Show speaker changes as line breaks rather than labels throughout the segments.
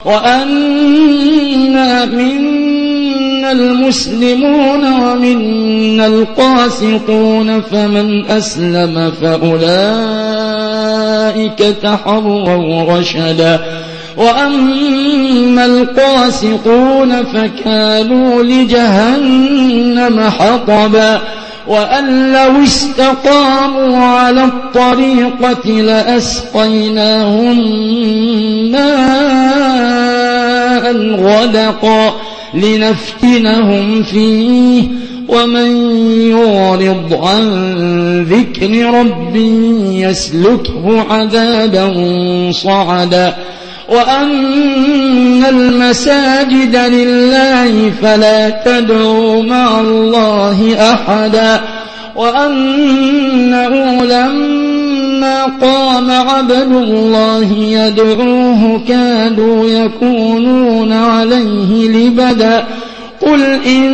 وأنا منا المسلمون ومنا القاسطون فمن أسلم فأولئك تحروا رشدا وأما القاسطون فكانوا لجهنم حطبا وأن لو استقاموا على الطريقة لأسقيناهم ماء غدقا لنفتنهم فيه ومن يعرض عن ذكر ربه يسلكه عذابا صعدا وأن المساجد لله فلا تدعوا مع الله أحدا وأنه لما قام عبد الله يدعوه كادوا يكونون عليه لبدا قل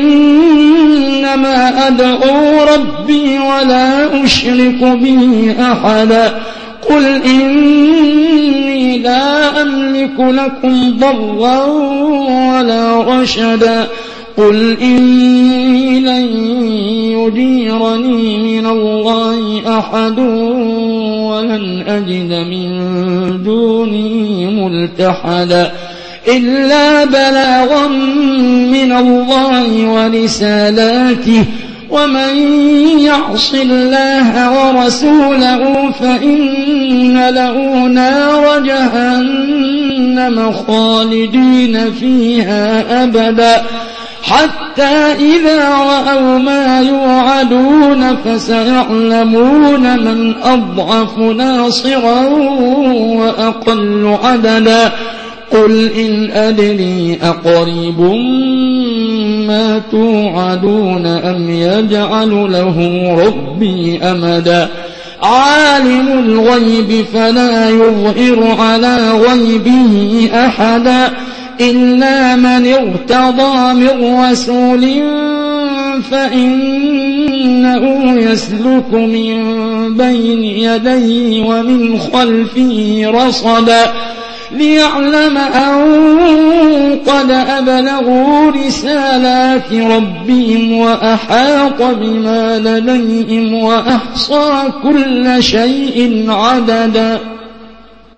إنما أدعو ربي ولا أشرك به أحدا قل إني لا أملك لكم ضرا ولا رشدا قل إني لن يجيرني من الله أحد ولن أجد من دونه ملتحدا إلا بلاغا من الله ورسالاته ومن يعص الله ورسوله فإن له نار جهنم خالدين فيها أبدا حتى إذا رأوا ما يوعدون فسيعلمون من أضعف ناصرا وأقل عددا قل إن أدري أقريب ما توعدون أم يجعل له ربي أمدا عالم الغيب فلا يظهر على غيبه أحدا إلا من ارتضى من رسول فإنه يسلك من بين يديه ومن خلفه رصدا ليعلم أن قد أبلغوا رسالات ربهم وأحاط بما لديهم وأحصى كل شيء عددا